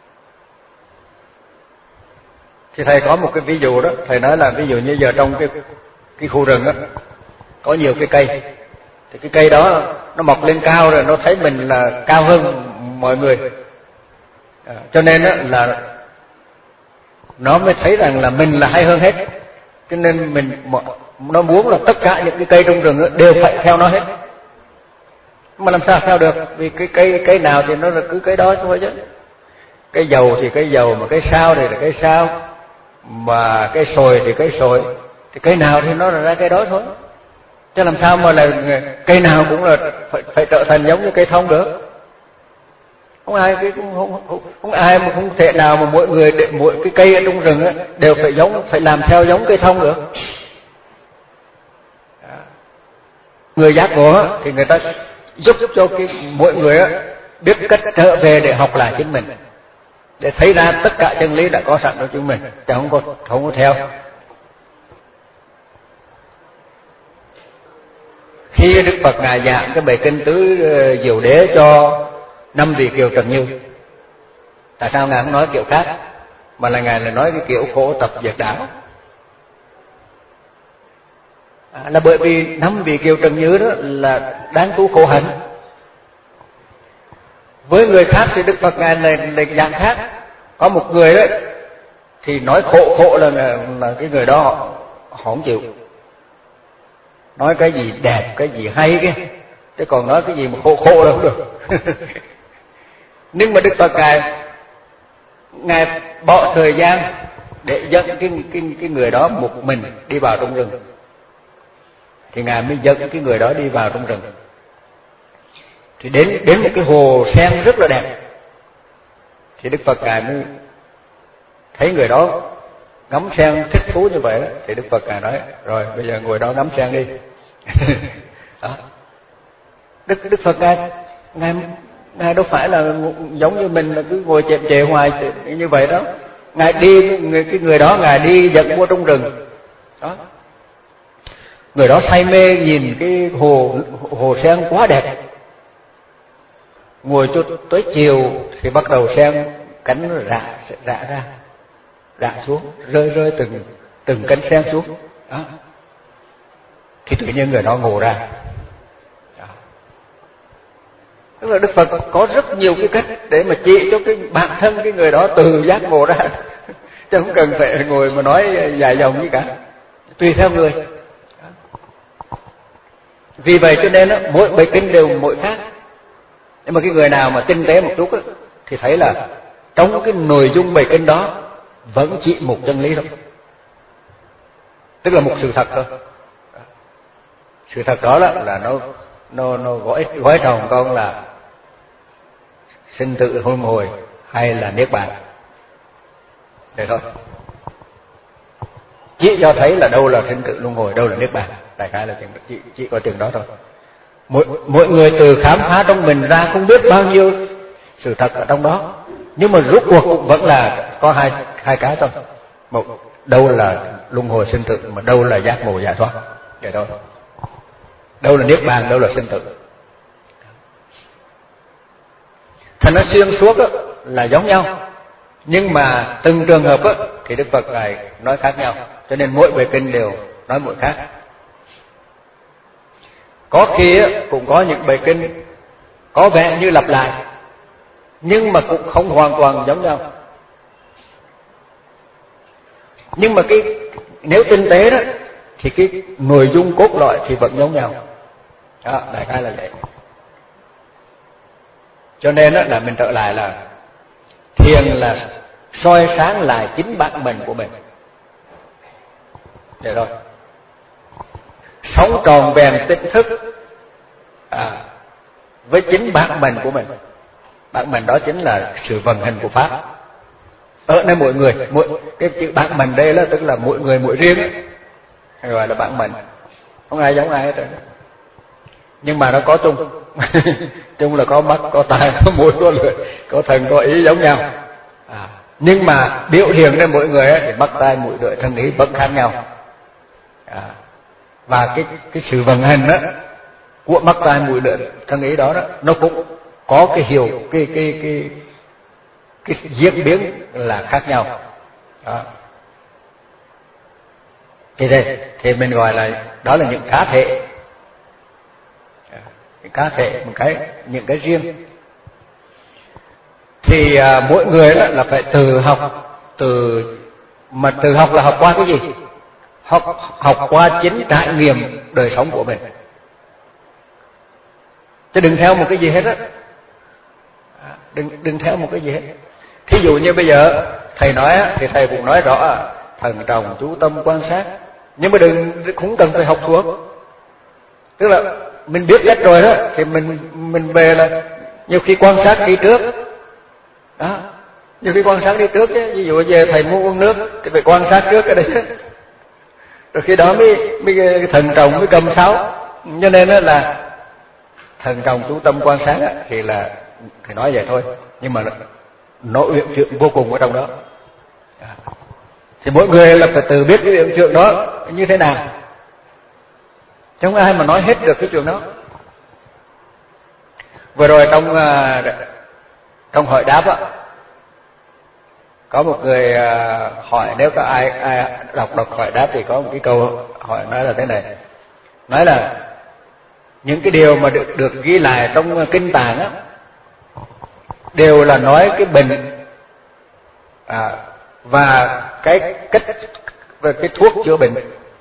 Thì thầy có một cái ví dụ đó, thầy nói là ví dụ như giờ trong cái cái khu rừng đó có nhiều cái cây, thì cái cây đó nó mọc lên cao rồi nó thấy mình là cao hơn mọi người, à, cho nên đó là nó mới thấy rằng là mình là hay hơn hết, cho nên mình nó muốn là tất cả những cái cây trong rừng đều phải theo nó hết. Mà làm sao theo được, vì cái cây cây nào thì nó là cứ cái đó thôi chứ. Cây dầu thì cây dầu, mà cây sao thì là cây sao, mà cây sồi thì cây sồi, thì cây nào thì nó là ra cây đó thôi. Chứ làm sao mà là cây nào cũng là phải, phải trở thành giống như cây thông được. Không ai cái cũng không, không, không ai mà không thể nào mà mỗi người để, mỗi cái cây ở trong rừng ấy, đều phải giống phải làm theo giống cây thông được. Người giác ngộ thì người ta giúp cho cái mỗi người biết cách trở về để học lại chính mình, để thấy ra tất cả chân lý đã có sẵn trong chúng mình, chứ không có không có theo. Khi Đức Phật Ngài giảng cái bài kinh tứ Diệu Đế cho năm vị kiều Trần Như, tại sao Ngài không nói kiểu khác mà là Ngài là nói cái kiểu khổ tập diệt đạo? À, là bởi vì năm vị kiều Trần Như đó là đang tu khổ hạnh. Với người khác thì Đức Phật Ngài là, là dạng khác. Có một người đó thì nói khổ khổ là, là, là cái người đó họ, họ không chịu. Nói cái gì đẹp, cái gì hay cái, chứ còn nói cái gì mà khổ khổ là không được. Nhưng mà Đức Phật Ngài Ngài bỏ thời gian để dẫn cái, cái, cái người đó một mình đi vào trong rừng, thì Ngài mới dẫn cái người đó đi vào trong rừng. Thì đến đến một cái hồ sen rất là đẹp, thì Đức Phật Ngài mới thấy người đó ngắm sen thích thú như vậy đó, thì Đức Phật Ngài nói rồi bây giờ ngồi đó ngắm sen đi. Đó. Đức Đức Phật Ngài Ngài Ngài đâu phải là giống như mình là cứ ngồi chẹp chệ hoài như vậy đó. Ngài đi người cái người đó Ngài đi dẫn vô trong rừng. Đó. Người đó say mê nhìn cái hồ hồ sen quá đẹp. Ngồi cho tới chiều thì bắt đầu sen cánh nó rạ rạ ra, rạ xuống, rơi rơi từng từng cánh sen xuống. Đó. Thì tự nhiên người đó ngộ ra. Đó. Tức là Đức Phật có rất nhiều cái cách để mà chỉ cho cái bản thân cái người đó từ giác ngộ ra, chứ không cần phải ngồi mà nói dài dòng gì cả, tùy theo người. Đó. Vì vậy cho nên đó, mỗi bài kinh đều mỗi khác. Nhưng mà cái người nào mà tinh tế một chút đó, thì thấy là trong cái nội dung bài kinh đó vẫn chỉ một chân lý thôi, tức là một sự thật thôi. Sự thật đó, đó là nó nó nó gói gói tròn con là sinh tử luân hồi hay là niết bàn. Thế thôi. Chỉ cho thấy là đâu là sinh tử luân hồi, đâu là niết bàn. Đại khái là chỉ chỉ có chừng đó thôi. Mỗi mỗi người từ khám phá trong mình ra không biết bao nhiêu sự thật ở trong đó, nhưng mà rốt cuộc cũng vẫn là có hai hai cái thôi. Một, đâu là luân hồi sinh tử, mà đâu là giác ngộ giải thoát. Vậy thôi. Đâu là niết bàn, đâu là sinh tử. Thành nó xuyên suốt đó, là giống nhau, nhưng mà từng trường hợp đó, thì Đức Phật Ngài nói khác nhau, cho nên mỗi bài kinh đều nói mỗi khác. Có khi đó, cũng có những bài kinh có vẻ như lặp lại, nhưng mà cũng không hoàn toàn giống nhau. Nhưng mà cái nếu tinh tế đó thì cái nội dung cốt lõi thì vẫn giống nhau. Đó, đại khái là vậy. Cho nên đó là mình trở lại là thiền là soi sáng lại chính bản mệnh của mình. Vậy thôi. Sống tròn vẹn tỉnh thức à, với chính bản mệnh của mình. Bản mệnh đó chính là sự vận hành của pháp ở nơi mỗi người. Mỗi cái chữ bản mệnh đây là tức là mỗi người mỗi riêng ấy, gọi là bản mệnh, không ai giống ai hết rồi. Nhưng mà nó có chung chung là có mắt, có tai, có mũi, có lưỡi, có thần, có ý giống nhau à, nhưng mà biểu hiện lên mỗi người ấy, thì mắt, tai, mũi, lưỡi, thân, ý vẫn khác nhau à, và cái cái sự vận hành đó của mắt, tai, mũi, lưỡi, thân, ý đó đó nó cũng có cái hiệu cái cái cái cái diễn biến là khác nhau đó. Thì đây thì mình gọi là đó là những cá thể, những cá thể một cái những cái riêng. Thì à, mỗi người đó là phải tự học, từ mà tự học là học qua cái gì? Học học qua chính trải nghiệm đời sống của mình, chứ đừng theo một cái gì hết á, đừng đừng theo một cái gì hết. Thí dụ như bây giờ thầy nói thì thầy cũng nói rõ thần trọng chú tâm quan sát, nhưng mà đừng cũng cần phải học thuộc. Tức là mình biết cách rồi đó thì mình mình về là nhiều khi quan sát đi trước đó, nhiều khi quan sát đi trước chứ. Ví dụ về thầy muốn uống nước thì phải quan sát trước cái đấy, rồi khi đó mới mới thần trọng mới cầm sáo. Cho nên là thần trọng chú tâm quan sát thì là thì nói vậy thôi, nhưng mà nó uyển chuyển vô cùng ở trong đó. Thì mỗi người là phải tự biết cái uyển chuyển đó như thế nào, chứ không ai mà nói hết được cái chuyện đó. Vừa rồi trong trong hỏi đáp á, có một người hỏi, nếu có ai ai đọc đọc hỏi đáp thì có một cái câu hỏi nói là thế này, nói là những cái điều mà được được ghi lại trong kinh tạng á đều là nói cái bệnh à, và cái cách về cái thuốc chữa bệnh.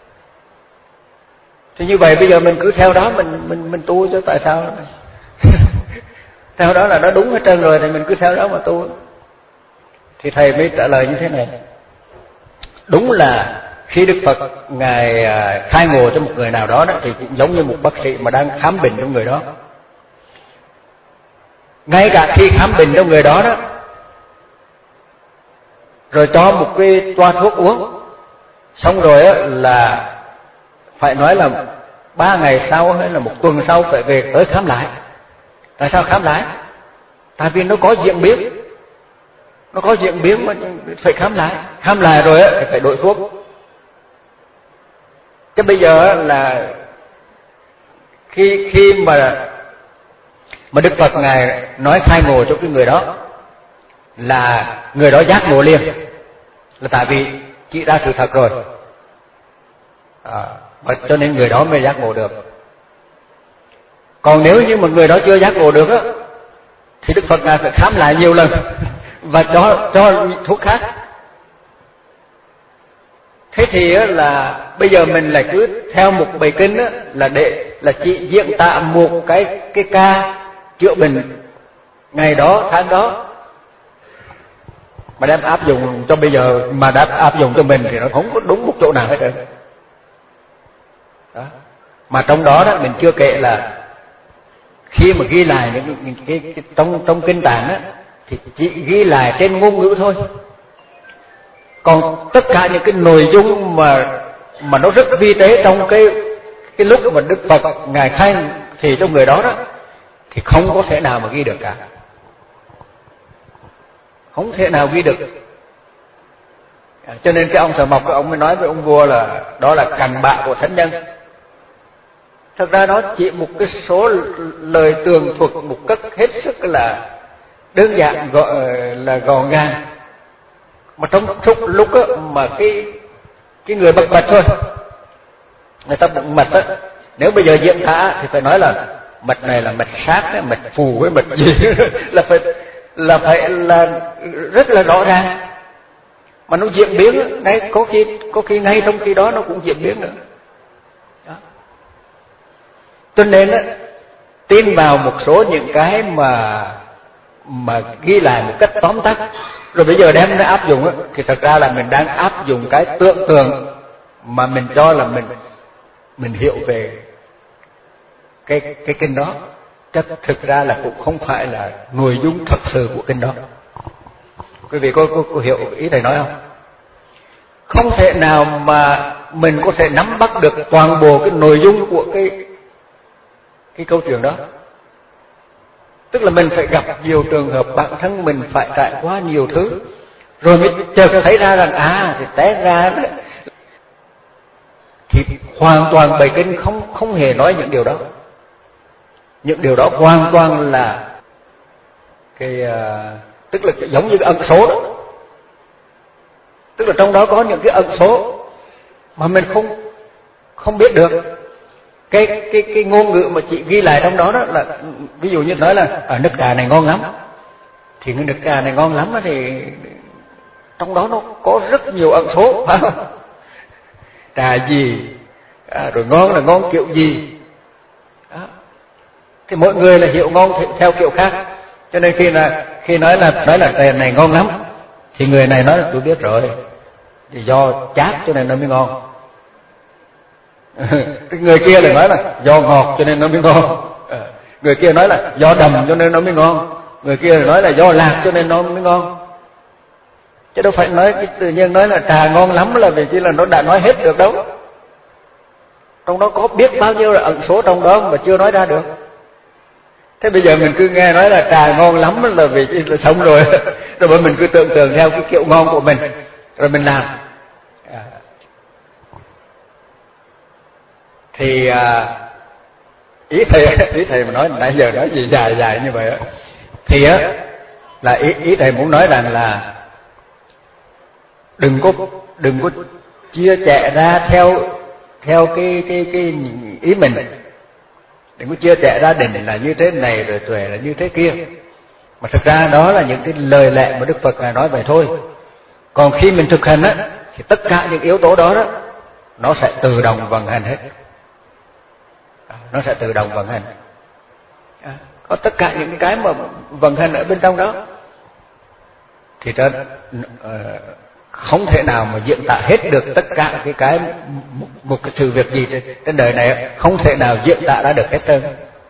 Thì như vậy bây giờ mình cứ theo đó mình mình mình tu chứ tại sao? Theo đó là nó đúng hết trơn rồi thì mình cứ theo đó mà tu. Thì thầy mới trả lời như thế này, đúng là khi Đức Phật ngài khai ngộ cho một người nào đó, đó thì cũng giống như một bác sĩ mà đang khám bệnh cho người đó. Ngay cả khi khám bệnh cho người đó đó, rồi cho một cái toa thuốc uống, xong rồi á là phải nói là ba ngày sau hay là một tuần sau phải về tới khám lại. Tại sao khám lại? Tại vì nó có diễn biến, nó có diễn biến mà phải khám lại. Khám lại rồi á thì phải đổi thuốc. Chứ bây giờ là khi khi mà mà Đức Phật ngài nói khai ngộ cho cái người đó là người đó giác ngộ liền, là tại vì chỉ ra sự thật rồi à, và cho nên người đó mới giác ngộ được. Còn nếu như mà người đó chưa giác ngộ được á thì Đức Phật ngài phải khám lại nhiều lần và cho cho thuốc khác. Thế thì á, là bây giờ mình lại cứ theo một bài kinh á, là để là chỉ diễn tả một cái cái ca chữa bệnh ngày đó tháng đó, mà đem áp dụng cho bây giờ, mà đã áp dụng cho mình thì nó không có đúng một chỗ nào hết rồi đó. Mà trong đó đó mình chưa kể là khi mà ghi lại những, những cái, cái trong trong kinh tạng á thì chỉ ghi lại trên ngôn ngữ thôi, còn tất cả những cái nội dung mà mà nó rất vi tế trong cái cái lúc mà Đức Phật ngài khai thì cho người đó đó thì không có thể nào mà ghi được cả, không thể nào ghi được. À, cho nên cái ông Thợ Mộc, cái ông mới nói với ông vua là đó là cặn bã của thánh nhân. Thật ra nó chỉ một cái số lời tường thuật một cách hết sức là đơn giản, gọi là gọn gàng, mà trong lúc lúc á, mà cái cái người bật mật thôi, người ta bật mật á, nếu bây giờ diễn tả thì phải nói là mật này là mật sát, mật phù với mật gì là phải là phải là rất là rõ ràng. mà nó diễn biến đấy, có khi có khi ngay trong khi đó nó cũng diễn biến nữa. Đó. Cho nên á, tin vào một số những cái mà mà ghi lại một cách tóm tắt, rồi bây giờ đem nó áp dụng á, thì thật ra là mình đang áp dụng cái tưởng tượng mà mình cho là mình mình hiểu về cái cái kinh đó, chắc thực ra là cũng không phải là nội dung thật sự của kinh đó. Quý vị có, có, có hiểu ý thầy nói không? Không thể nào mà mình có thể nắm bắt được toàn bộ cái nội dung của cái cái câu chuyện đó. Tức là mình phải gặp nhiều trường hợp, bản thân mình phải trải qua nhiều thứ, rồi mới chợt thấy ra rằng à thì té ra đó. Thì hoàn toàn bài kinh không không hề nói những điều đó. Những điều đó hoàn toàn là cái uh, tức là giống như cái ẩn số đó. Tức là trong đó có những cái ẩn số mà mình không không biết được. Cái cái cái ngôn ngữ mà chị ghi lại trong đó đó là ví dụ như nói là ở nước trà này ngon lắm. Thì cái nước trà này ngon lắm thì trong đó nó có rất nhiều ẩn số, phải không? Trà gì, à, rồi ngon là ngon kiểu gì. Đó. Thì mỗi người là hiểu ngon theo kiểu khác. Cho nên khi là khi nói là nói là trà này ngon lắm thì người này nói là tôi biết rồi. Thì do chát cho nên nó mới ngon. Cái người kia lại nói là do ngọt cho nên nó mới ngon. Người kia nói là do đầm cho nên nó mới ngon. Người kia lại nói là do lạc cho nên nó mới ngon. Chứ đâu phải nói tự nhiên nói là trà ngon lắm là vì chỉ là nó đã nói hết được đâu. Trong đó có biết bao nhiêu là ẩn số trong đó mà chưa nói ra được. Thế bây giờ mình cứ nghe nói là trà ngon lắm là vì chỉ là xong rồi. Rồi bởi mình cứ tưởng tượng theo cái kiểu ngon của mình, rồi mình làm. À. Thì à, ý thầy ý thầy mà nói nãy giờ nói gì dài dài như vậy á, thì á là ý ý thầy muốn nói rằng là đừng có đừng có chia sẻ ra theo theo cái cái cái ý mình, đừng có chia sẻ ra định là như thế này rồi tuệ là như thế kia, mà thực ra đó là những cái lời lẽ mà Đức Phật nói vậy thôi. Còn khi mình thực hành á thì tất cả những yếu tố đó đó nó sẽ tự động vận hành hết. Nó sẽ tự động vận hành. À, có tất cả những cái mà vận hành ở bên trong đó. Thì trên uh, không thể nào mà diễn tả hết được tất cả cái cái một, một cái sự việc gì trên, trên đời này không thể nào diễn tả ra được hết trơn.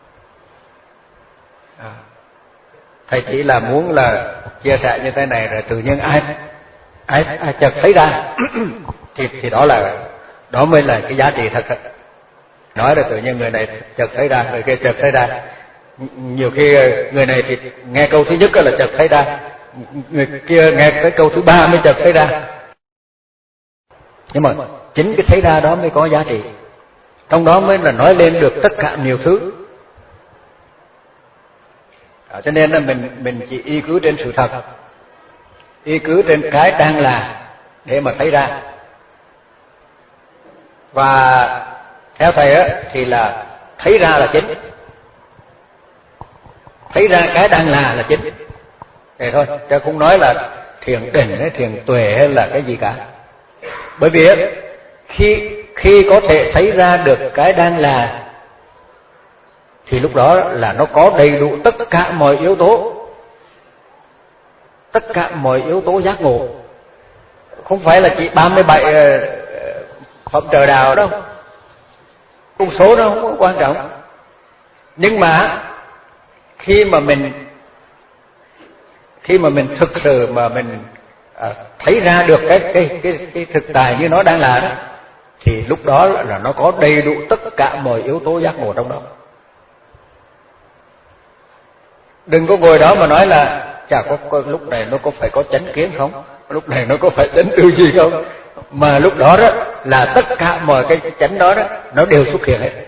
À, thầy chỉ là muốn là chia sẻ như thế này rồi tự nhiên ai ai ai chợt thấy ra thì thì đó là đó mới là cái giá trị thật. Nói là tự nhiên người này chợt thấy ra, người kia chợt thấy ra. Nhiều khi người này thì nghe câu thứ nhất là chợt thấy ra, người kia nghe tới câu thứ ba mới chợt thấy ra. Nhưng mà chính cái thấy ra đó mới có giá trị. Trong đó mới là nói lên được tất cả nhiều thứ. À, cho nên là mình mình chỉ y cứ trên sự thật, y cứ trên cái đang là để mà thấy ra. Và theo thầy á thì là thấy ra là chính, thấy ra cái đang là là chính. Thế thôi, chứ không nói là thiền định hay thiền tuệ hay là cái gì cả. Bởi vì á khi khi có thể thấy ra được cái đang là thì lúc đó là nó có đầy đủ tất cả mọi yếu tố, tất cả mọi yếu tố giác ngộ. Không phải là chỉ ba mươi bảy phẩm trời đạo đâu, con số nó không có quan trọng. Nhưng mà khi mà mình khi mà mình thực sự mà mình à, thấy ra được cái cái cái cái thực tại như nó đang là đó, thì lúc đó là nó có đầy đủ tất cả mọi yếu tố giác ngộ trong đó. Đừng có ngồi đó mà nói là chả có, có lúc này nó có phải có chánh kiến không, lúc này nó có phải chánh tư gì không, mà lúc đó đó là tất cả mọi cái chánh đó đó nó đều xuất hiện hết.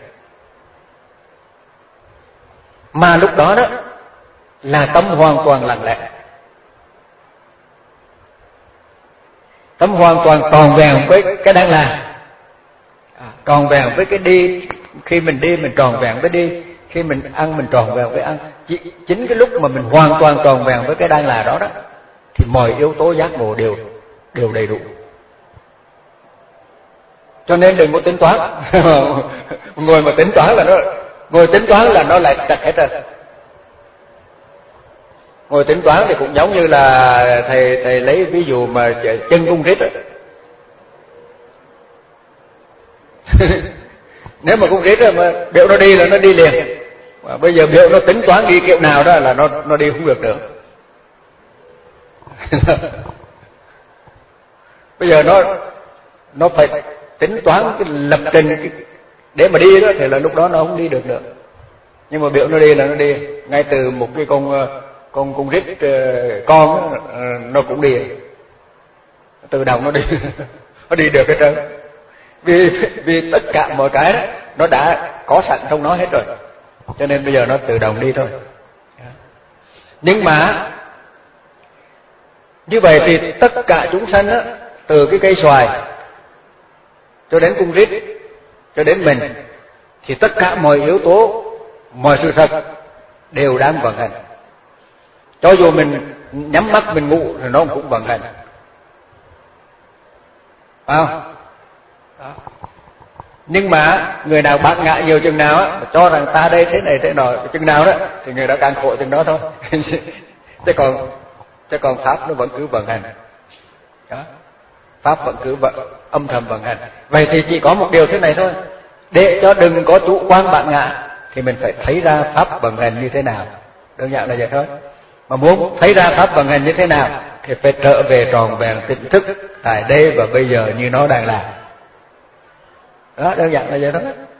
Mà lúc đó đó là tâm hoàn toàn lặng lẽ, tâm hoàn toàn tròn vẹn với cái đang là, à, tròn vẹn với cái đi. Khi mình đi mình tròn vẹn với đi, khi mình ăn mình tròn vẹn với ăn. Chỉ, chính cái lúc mà mình hoàn toàn tròn vẹn với cái đang là đó đó thì mọi yếu tố giác ngộ đều đều đầy đủ. Cho nên đừng có tính toán. Ngồi mà tính toán là nó ngồi tính toán là nó lại chặt hết rồi. Ngồi tính toán thì cũng giống như là thầy thầy lấy ví dụ mà chân cung rít. Nếu mà cung rít rồi mà biểu nó đi là nó đi liền. Mà bây giờ biểu nó tính toán đi kiểu nào đó là nó nó đi không được được. Bây giờ nó nó phải tính toán cái lập trình cái, để mà đi đó thì là lúc đó nó không đi được nữa. Nhưng mà biểu nó đi là nó đi, ngay từ một cái con con con rít con đó, nó cũng đi, tự động nó đi, nó đi được hết trơn. Vì vì tất cả mọi cái đó, nó đã có sẵn trong nó hết rồi, cho nên bây giờ nó tự động đi thôi. Nhưng mà như vậy thì tất cả chúng sanh á, từ cái cây xoài cho đến cung rít cho đến mình, thì tất cả mọi yếu tố, mọi sự thật đều đang vận hành. Cho dù mình nhắm mắt mình ngủ thì nó cũng vận hành. Phải không? Đó. Nhưng mà người nào bác ngại nhiều chừng nào á, cho rằng ta đây thế này thế nọ chừng nào đó, thì người đó càng khổ chừng đó thôi. chứ còn chứ còn pháp nó vẫn cứ vận hành. Đó. Pháp vẫn cứ vận, âm thầm vận hành. Vậy thì chỉ có một điều thế này thôi, để cho đừng có chủ quan bản ngã thì mình phải thấy ra pháp vận hành như thế nào. Đơn giản là vậy thôi. Mà muốn thấy ra pháp vận hành như thế nào thì phải trở về tròn vẹn tỉnh thức tại đây và bây giờ như nó đang làm. Đó, đơn giản là vậy thôi.